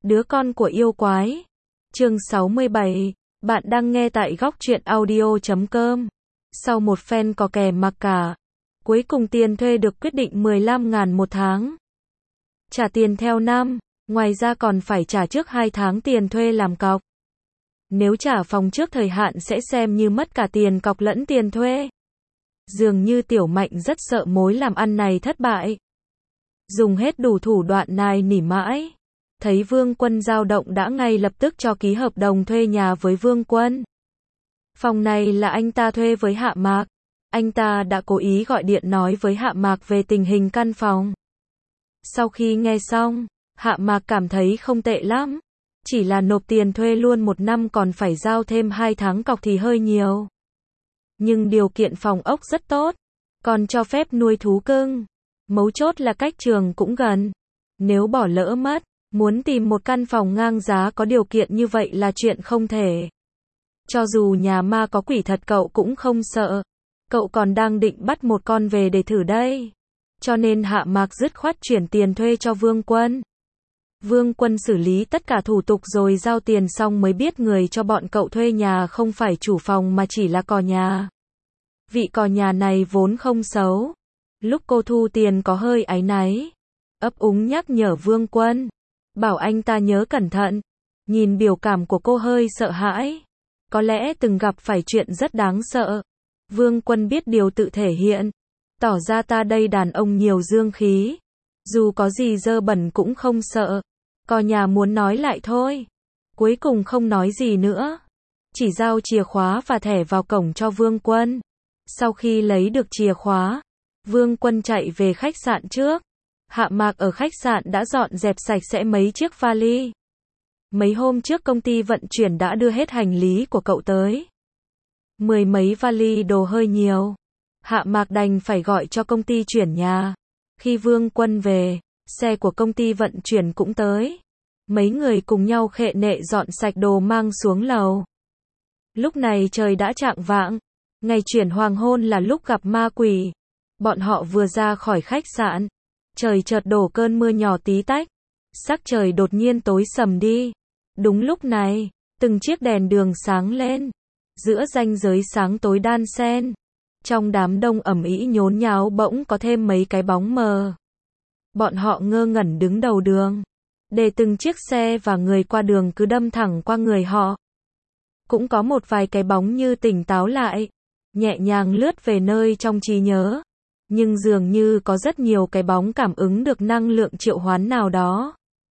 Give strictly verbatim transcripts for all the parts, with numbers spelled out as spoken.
Đứa con của yêu quái. Chương sáu mươi bảy. Bạn đang nghe tại góc truyện audio chấm com. Sau một phen cò kè mặc cả, cuối cùng tiền thuê được quyết định mười lăm ngàn một tháng. Trả tiền theo năm, ngoài ra còn phải trả trước hai tháng tiền thuê làm cọc. Nếu trả phòng trước thời hạn sẽ xem như mất cả tiền cọc lẫn tiền thuê. Dường như Tiểu Mạnh rất sợ mối làm ăn này thất bại. Dùng hết đủ thủ đoạn nài nỉ mãi. Thấy Vương Quân dao động đã ngay lập tức cho ký hợp đồng thuê nhà với Vương Quân. Phòng này là anh ta thuê với Hạ Mạc. Anh ta đã cố ý gọi điện nói với Hạ Mạc về tình hình căn phòng. Sau khi nghe xong, Hạ Mạc cảm thấy không tệ lắm. Chỉ là nộp tiền thuê luôn một năm còn phải giao thêm hai tháng cọc thì hơi nhiều. Nhưng điều kiện phòng ốc rất tốt. Còn cho phép nuôi thú cưng. Mấu chốt là cách trường cũng gần. Nếu bỏ lỡ mất, muốn tìm một căn phòng ngang giá có điều kiện như vậy là chuyện không thể. Cho dù nhà ma có quỷ thật cậu cũng không sợ. Cậu còn đang định bắt một con về để thử đây. Cho nên Hạ Mạc dứt khoát chuyển tiền thuê cho Vương Quân. Vương Quân xử lý tất cả thủ tục rồi giao tiền xong mới biết người cho bọn cậu thuê nhà không phải chủ phòng mà chỉ là cò nhà. Vị cò nhà này vốn không xấu. Lúc cô thu tiền có hơi áy náy. Ấp úng nhắc nhở Vương Quân. Bảo anh ta nhớ cẩn thận. Nhìn biểu cảm của cô hơi sợ hãi. Có lẽ từng gặp phải chuyện rất đáng sợ. Vương Quân biết điều tự thể hiện. Tỏ ra ta đây đàn ông nhiều dương khí. Dù có gì dơ bẩn cũng không sợ. Cò nhà muốn nói lại thôi. Cuối cùng không nói gì nữa. Chỉ giao chìa khóa và thẻ vào cổng cho Vương Quân. Sau khi lấy được chìa khóa, Vương Quân chạy về khách sạn trước. Hạ Mạc ở khách sạn đã dọn dẹp sạch sẽ mấy chiếc vali. Mấy hôm trước công ty vận chuyển đã đưa hết hành lý của cậu tới. Mười mấy vali đồ hơi nhiều. Hạ Mạc đành phải gọi cho công ty chuyển nhà. Khi Vương Quân về, xe của công ty vận chuyển cũng tới. Mấy người cùng nhau khệ nệ dọn sạch đồ mang xuống lầu. Lúc này trời đã chạng vạng. Ngày chuyển hoàng hôn là lúc gặp ma quỷ. Bọn họ vừa ra khỏi khách sạn. Trời chợt đổ cơn mưa nhỏ tí tách. Sắc trời đột nhiên tối sầm đi. Đúng lúc này, từng chiếc đèn đường sáng lên. Giữa ranh giới sáng tối đan xen. Trong đám đông ầm ĩ nhốn nháo bỗng có thêm mấy cái bóng mờ. Bọn họ ngơ ngẩn đứng đầu đường. Để từng chiếc xe và người qua đường cứ đâm thẳng qua người họ. Cũng có một vài cái bóng như tỉnh táo lại. Nhẹ nhàng lướt về nơi trong trí nhớ. Nhưng dường như có rất nhiều cái bóng cảm ứng được năng lượng triệu hoán nào đó.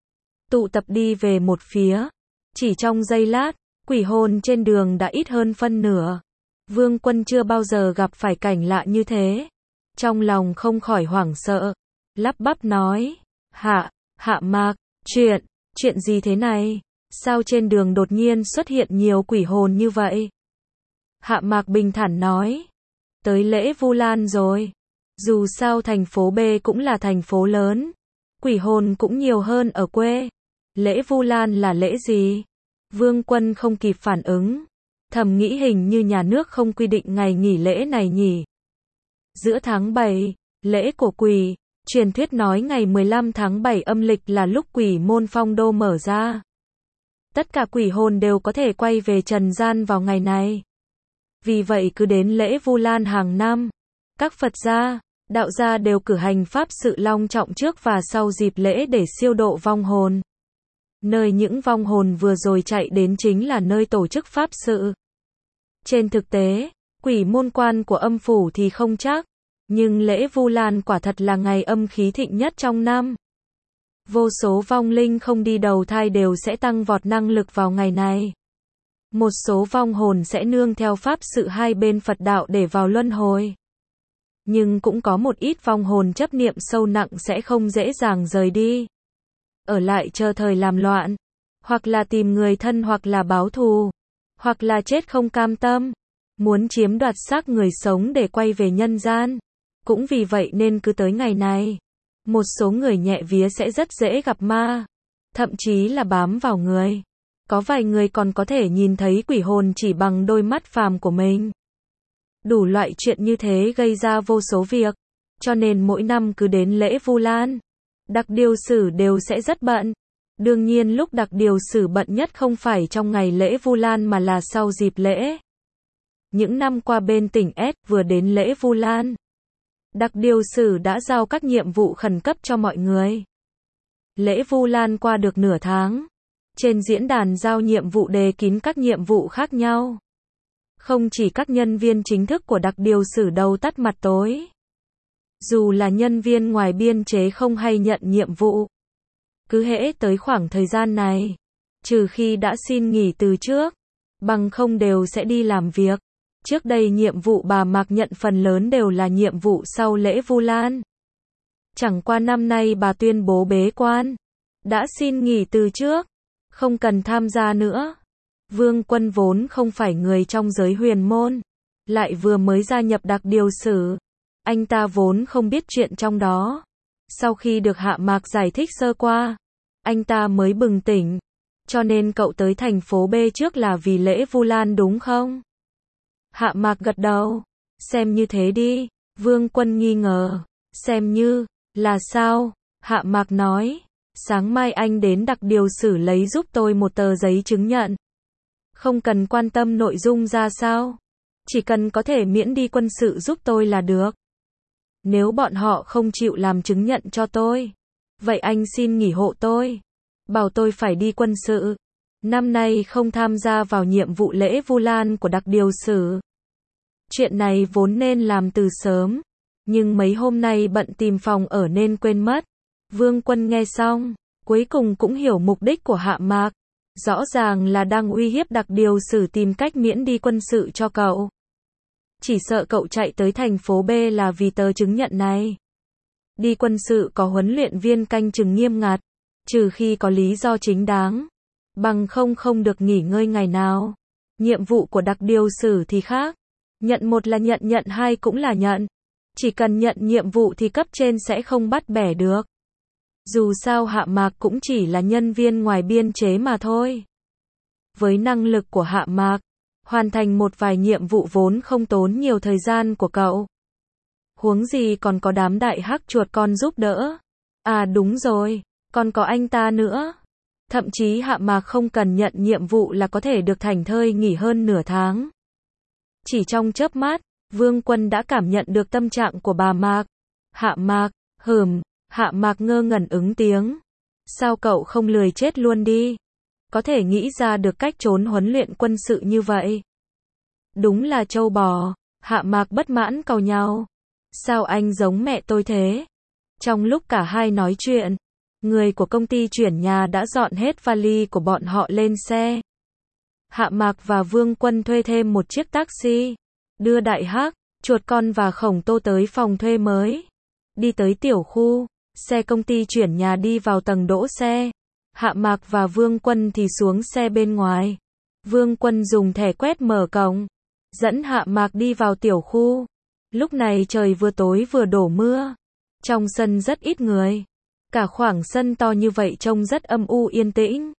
Tụ tập đi về một phía. Chỉ trong giây lát, quỷ hồn trên đường đã ít hơn phân nửa. Vương Quân chưa bao giờ gặp phải cảnh lạ như thế. Trong lòng không khỏi hoảng sợ. Lắp bắp nói. Hạ, Hạ Mạc, chuyện, chuyện gì thế này? Sao trên đường đột nhiên xuất hiện nhiều quỷ hồn như vậy? Hạ Mạc bình thản nói. Tới lễ Vu Lan rồi. Dù sao thành phố B cũng là thành phố lớn. Quỷ hồn cũng nhiều hơn ở quê. Lễ Vu Lan là lễ gì? Vương Quân không kịp phản ứng. Thầm nghĩ hình như nhà nước không quy định ngày nghỉ lễ này nhỉ. Giữa tháng bảy, lễ của quỷ. Truyền thuyết nói ngày mười lăm tháng bảy âm lịch là lúc quỷ môn phong đô mở ra. Tất cả quỷ hồn đều có thể quay về trần gian vào ngày này. Vì vậy cứ đến lễ Vu Lan hàng năm, các Phật gia, đạo gia đều cử hành pháp sự long trọng trước và sau dịp lễ để siêu độ vong hồn. Nơi những vong hồn vừa rồi chạy đến chính là nơi tổ chức pháp sự. Trên thực tế, quỷ môn quan của âm phủ thì không chắc, nhưng lễ Vu Lan quả thật là ngày âm khí thịnh nhất trong năm. Vô số vong linh không đi đầu thai đều sẽ tăng vọt năng lực vào ngày này. Một số vong hồn sẽ nương theo pháp sự hai bên Phật đạo để vào luân hồi. Nhưng cũng có một ít vong hồn chấp niệm sâu nặng sẽ không dễ dàng rời đi. Ở lại chờ thời làm loạn. Hoặc là tìm người thân hoặc là báo thù. Hoặc là chết không cam tâm. Muốn chiếm đoạt xác người sống để quay về nhân gian. Cũng vì vậy nên cứ tới ngày này. Một số người nhẹ vía sẽ rất dễ gặp ma. Thậm chí là bám vào người. Có vài người còn có thể nhìn thấy quỷ hồn chỉ bằng đôi mắt phàm của mình. Đủ loại chuyện như thế gây ra vô số việc. Cho nên mỗi năm cứ đến lễ Vu Lan, đặc điều sử đều sẽ rất bận. Đương nhiên lúc đặc điều sử bận nhất không phải trong ngày lễ Vu Lan mà là sau dịp lễ. Những năm qua bên tỉnh S vừa đến lễ Vu Lan, đặc điều sử đã giao các nhiệm vụ khẩn cấp cho mọi người. Lễ Vu Lan qua được nửa tháng, trên diễn đàn giao nhiệm vụ đề kín các nhiệm vụ khác nhau. Không chỉ các nhân viên chính thức của đặc điều sử đầu tắt mặt tối. Dù là nhân viên ngoài biên chế không hay nhận nhiệm vụ. Cứ hễ tới khoảng thời gian này, trừ khi đã xin nghỉ từ trước, bằng không đều sẽ đi làm việc. Trước đây nhiệm vụ bà Mạc nhận phần lớn đều là nhiệm vụ sau lễ Vu Lan. Chẳng qua năm nay bà tuyên bố bế quan, đã xin nghỉ từ trước, không cần tham gia nữa. Vương Quân vốn không phải người trong giới huyền môn, lại vừa mới gia nhập đặc điều sử. Anh ta vốn không biết chuyện trong đó. Sau khi được Hạ Mạc giải thích sơ qua, anh ta mới bừng tỉnh. Cho nên cậu tới thành phố B trước là vì lễ Vu Lan đúng không? Hạ Mạc gật đầu. Xem như thế đi. Vương Quân nghi ngờ. Xem như, là sao? Hạ Mạc nói. Sáng mai anh đến đặc điều sử lấy giúp tôi một tờ giấy chứng nhận. Không cần quan tâm nội dung ra sao. Chỉ cần có thể miễn đi quân sự giúp tôi là được. Nếu bọn họ không chịu làm chứng nhận cho tôi, vậy anh xin nghỉ hộ tôi. Bảo tôi phải đi quân sự. Năm nay không tham gia vào nhiệm vụ lễ Vu Lan của đặc điều sử. Chuyện này vốn nên làm từ sớm, nhưng mấy hôm nay bận tìm phòng ở nên quên mất. Vương Quân nghe xong, cuối cùng cũng hiểu mục đích của Hạ Mạc. Rõ ràng là đang uy hiếp đặc điều sử tìm cách miễn đi quân sự cho cậu. Chỉ sợ cậu chạy tới thành phố B là vì tờ chứng nhận này. Đi quân sự có huấn luyện viên canh chừng nghiêm ngặt, trừ khi có lý do chính đáng. Bằng không không được nghỉ ngơi ngày nào. Nhiệm vụ của đặc điều sử thì khác. Nhận một là nhận, nhận hai cũng là nhận. Chỉ cần nhận nhiệm vụ thì cấp trên sẽ không bắt bẻ được. Dù sao Hạ Mạc cũng chỉ là nhân viên ngoài biên chế mà thôi. Với năng lực của Hạ Mạc, hoàn thành một vài nhiệm vụ vốn không tốn nhiều thời gian của cậu. Huống gì còn có đám đại hắc chuột con giúp đỡ. À đúng rồi, còn có anh ta nữa. Thậm chí Hạ Mạc không cần nhận nhiệm vụ là có thể được thảnh thơi nghỉ hơn nửa tháng. Chỉ trong chớp mắt, Vương Quân đã cảm nhận được tâm trạng của bà Mạc. Hạ Mạc, hừm, Hạ Mạc ngơ ngẩn ứng tiếng. Sao cậu không lười chết luôn đi? Có thể nghĩ ra được cách trốn huấn luyện quân sự như vậy. Đúng là trâu bò. Hạ Mạc bất mãn càu nhau. Sao anh giống mẹ tôi thế? Trong lúc cả hai nói chuyện, người của công ty chuyển nhà đã dọn hết vali của bọn họ lên xe. Hạ Mạc và Vương Quân thuê thêm một chiếc taxi, đưa đại hắc, chuột con và khổng tô tới phòng thuê mới. Đi tới tiểu khu, xe công ty chuyển nhà đi vào tầng đỗ xe. Hạ Mạc và Vương Quân thì xuống xe bên ngoài. Vương Quân dùng thẻ quét mở cổng, dẫn Hạ Mạc đi vào tiểu khu. Lúc này trời vừa tối vừa đổ mưa. Trong sân rất ít người. Cả khoảng sân to như vậy trông rất âm u yên tĩnh.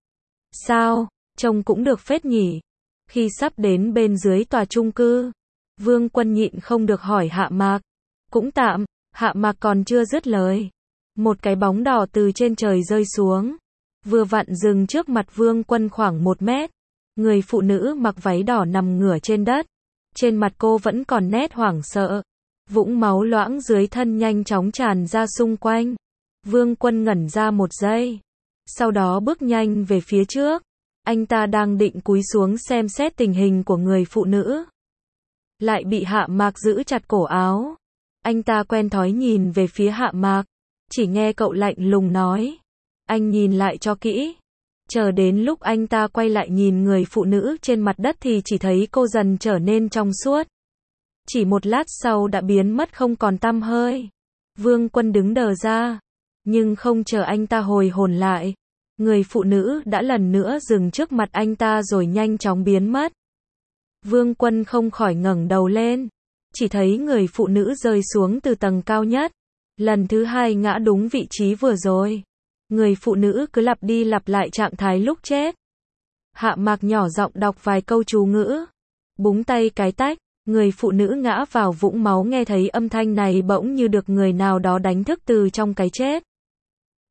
Sao, trông cũng được phết nhỉ. Khi sắp đến bên dưới tòa chung cư, Vương Quân nhịn không được hỏi Hạ Mạc. Cũng tạm, Hạ Mạc còn chưa dứt lời. Một cái bóng đỏ từ trên trời rơi xuống. Vừa vặn dừng trước mặt Vương Quân khoảng một mét. Người phụ nữ mặc váy đỏ nằm ngửa trên đất. Trên mặt cô vẫn còn nét hoảng sợ. Vũng máu loãng dưới thân nhanh chóng tràn ra xung quanh. Vương Quân ngẩn ra một giây. Sau đó bước nhanh về phía trước. Anh ta đang định cúi xuống xem xét tình hình của người phụ nữ. Lại bị Hạ Mạc giữ chặt cổ áo. Anh ta quen thói nhìn về phía Hạ Mạc. Chỉ nghe cậu lạnh lùng nói. Anh nhìn lại cho kỹ. Chờ đến lúc anh ta quay lại nhìn người phụ nữ trên mặt đất thì chỉ thấy cô dần trở nên trong suốt. Chỉ một lát sau đã biến mất không còn tăm hơi. Vương Quân đứng đờ ra. Nhưng không chờ anh ta hồi hồn lại. Người phụ nữ đã lần nữa dừng trước mặt anh ta rồi nhanh chóng biến mất. Vương Quân không khỏi ngẩng đầu lên. Chỉ thấy người phụ nữ rơi xuống từ tầng cao nhất. Lần thứ hai ngã đúng vị trí vừa rồi. Người phụ nữ cứ lặp đi lặp lại trạng thái lúc chết. Hạ Mạc nhỏ giọng đọc vài câu chú ngữ. Búng tay cái tách, người phụ nữ ngã vào vũng máu nghe thấy âm thanh này bỗng như được người nào đó đánh thức từ trong cái chết.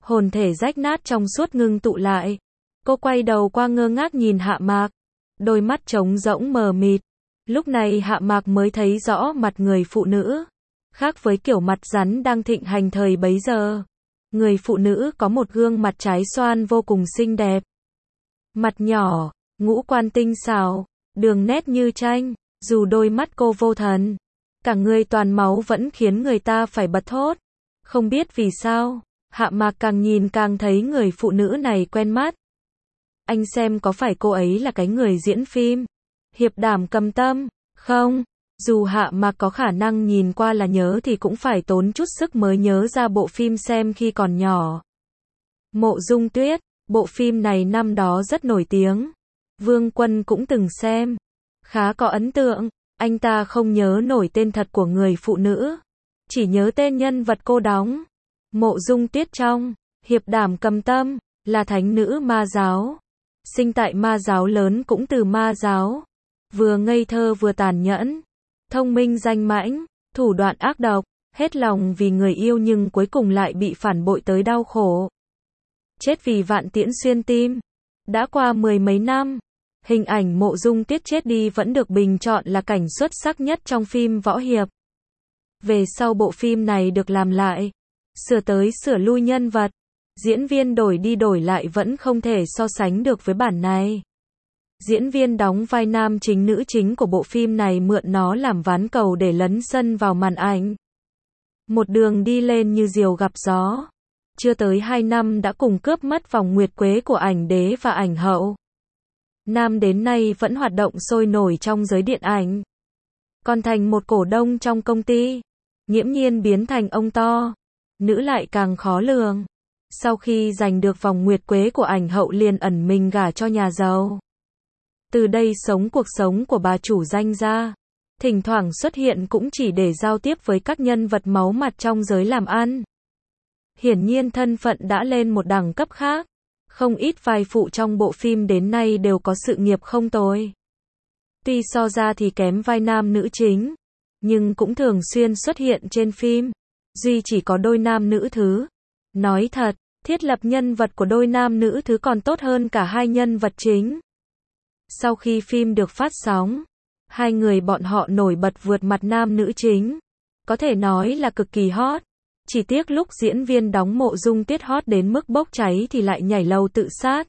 hồn thể rách nát trong suốt ngưng tụ lại. Cô quay đầu qua ngơ ngác nhìn Hạ Mạc, đôi mắt trống rỗng mờ mịt. Lúc này Hạ Mạc mới thấy rõ mặt người phụ nữ, khác với kiểu mặt rắn đang thịnh hành thời bấy giờ. Người phụ nữ có một gương mặt trái xoan vô cùng xinh đẹp. Mặt nhỏ, ngũ quan tinh xảo, đường nét như tranh, dù đôi mắt cô vô thần, cả người toàn máu vẫn khiến người ta phải bật thốt. Không biết vì sao, Hạ Mạc càng nhìn càng thấy người phụ nữ này quen mắt. Anh xem có phải cô ấy là cái người diễn phim Hiệp Đảm Cầm Tâm, không? Dù Hạ Mạc có khả năng nhìn qua là nhớ thì cũng phải tốn chút sức mới nhớ ra bộ phim xem khi còn nhỏ. Mộ Dung Tuyết, bộ phim này năm đó rất nổi tiếng. Vương Quân cũng từng xem, khá có ấn tượng. Anh ta không nhớ nổi tên thật của người phụ nữ, chỉ nhớ tên nhân vật cô đóng. Mộ Dung Tuyết trong Hiệp Đảm Cầm Tâm là thánh nữ ma giáo, sinh tại ma giáo lớn cũng từ ma giáo, vừa ngây thơ vừa tàn nhẫn, thông minh danh mãnh, thủ đoạn ác độc, hết lòng vì người yêu nhưng cuối cùng lại bị phản bội tới đau khổ. Chết vì vạn tiễn xuyên tim. Đã qua mười mấy năm, hình ảnh Mộ Dung Tuyết chết đi vẫn được bình chọn là cảnh xuất sắc nhất trong phim võ hiệp. Về sau bộ phim này được làm lại, sửa tới sửa lui nhân vật, diễn viên đổi đi đổi lại vẫn không thể so sánh được với bản này. Diễn viên đóng vai nam chính nữ chính của bộ phim này mượn nó làm ván cầu để lấn sân vào màn ảnh. Một đường đi lên như diều gặp gió. Chưa tới hai năm đã cùng cướp mất vòng nguyệt quế của ảnh đế và ảnh hậu. Nam đến nay vẫn hoạt động sôi nổi trong giới điện ảnh. Còn thành một cổ đông trong công ty. Nghiễm nhiên biến thành ông to. Nữ lại càng khó lường. Sau khi giành được vòng nguyệt quế của ảnh hậu liền ẩn mình gả cho nhà giàu. Từ đây sống cuộc sống của bà chủ danh gia. Thỉnh thoảng xuất hiện cũng chỉ để giao tiếp với các nhân vật máu mặt trong giới làm ăn. Hiển nhiên thân phận đã lên một đẳng cấp khác. Không ít vai phụ trong bộ phim đến nay đều có sự nghiệp không tồi. Tuy so ra thì kém vai nam nữ chính, nhưng cũng thường xuyên xuất hiện trên phim. Duy chỉ có đôi nam nữ thứ. Nói thật, thiết lập nhân vật của đôi nam nữ thứ còn tốt hơn cả hai nhân vật chính. Sau khi phim được phát sóng, hai người bọn họ nổi bật vượt mặt nam nữ chính. Có thể nói là cực kỳ hot. Chỉ tiếc lúc diễn viên đóng Mộ Dung Tuyết hot đến mức bốc cháy thì lại nhảy lầu tự sát.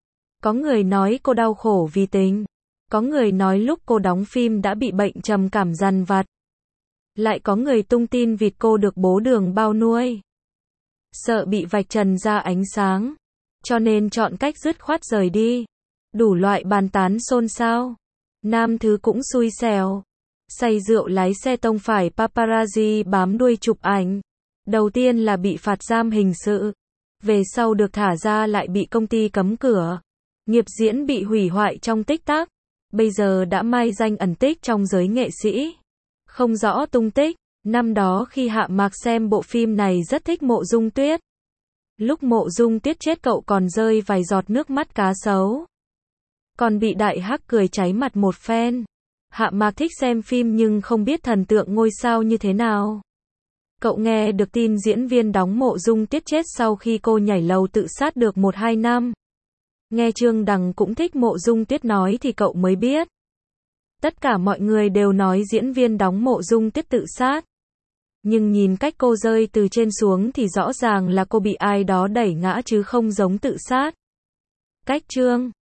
Có người nói cô đau khổ vì tình. Có người nói lúc cô đóng phim đã bị bệnh trầm cảm dằn vặt. Lại có người tung tin vịt cô được bố Đường bao nuôi. Sợ bị vạch trần ra ánh sáng, cho nên chọn cách dứt khoát rời đi. Đủ loại bàn tán xôn xao. Nam thứ cũng xui xẻo. Say rượu lái xe tông phải paparazzi bám đuôi chụp ảnh. Đầu tiên là bị phạt giam hình sự. Về sau được thả ra lại bị công ty cấm cửa. Nghiệp diễn bị hủy hoại trong tích tắc. Bây giờ đã mai danh ẩn tích trong giới nghệ sĩ. Không rõ tung tích. Năm đó khi Hạ Mạc xem bộ phim này rất thích Mộ Dung Tuyết. Lúc Mộ Dung Tuyết chết cậu còn rơi vài giọt nước mắt cá sấu. Còn bị đại hắc cười cháy mặt một phen. Hạ Mạc thích xem phim nhưng không biết thần tượng ngôi sao như thế nào. Cậu nghe được tin diễn viên đóng Mộ Dung Tuyết chết sau khi cô nhảy lầu tự sát được một hai năm. Nghe Trương Đằng cũng thích Mộ Dung Tuyết nói thì cậu mới biết. Tất cả mọi người đều nói diễn viên đóng Mộ Dung Tuyết tự sát. Nhưng nhìn cách cô rơi từ trên xuống thì rõ ràng là cô bị ai đó đẩy ngã chứ không giống tự sát. Cách Trương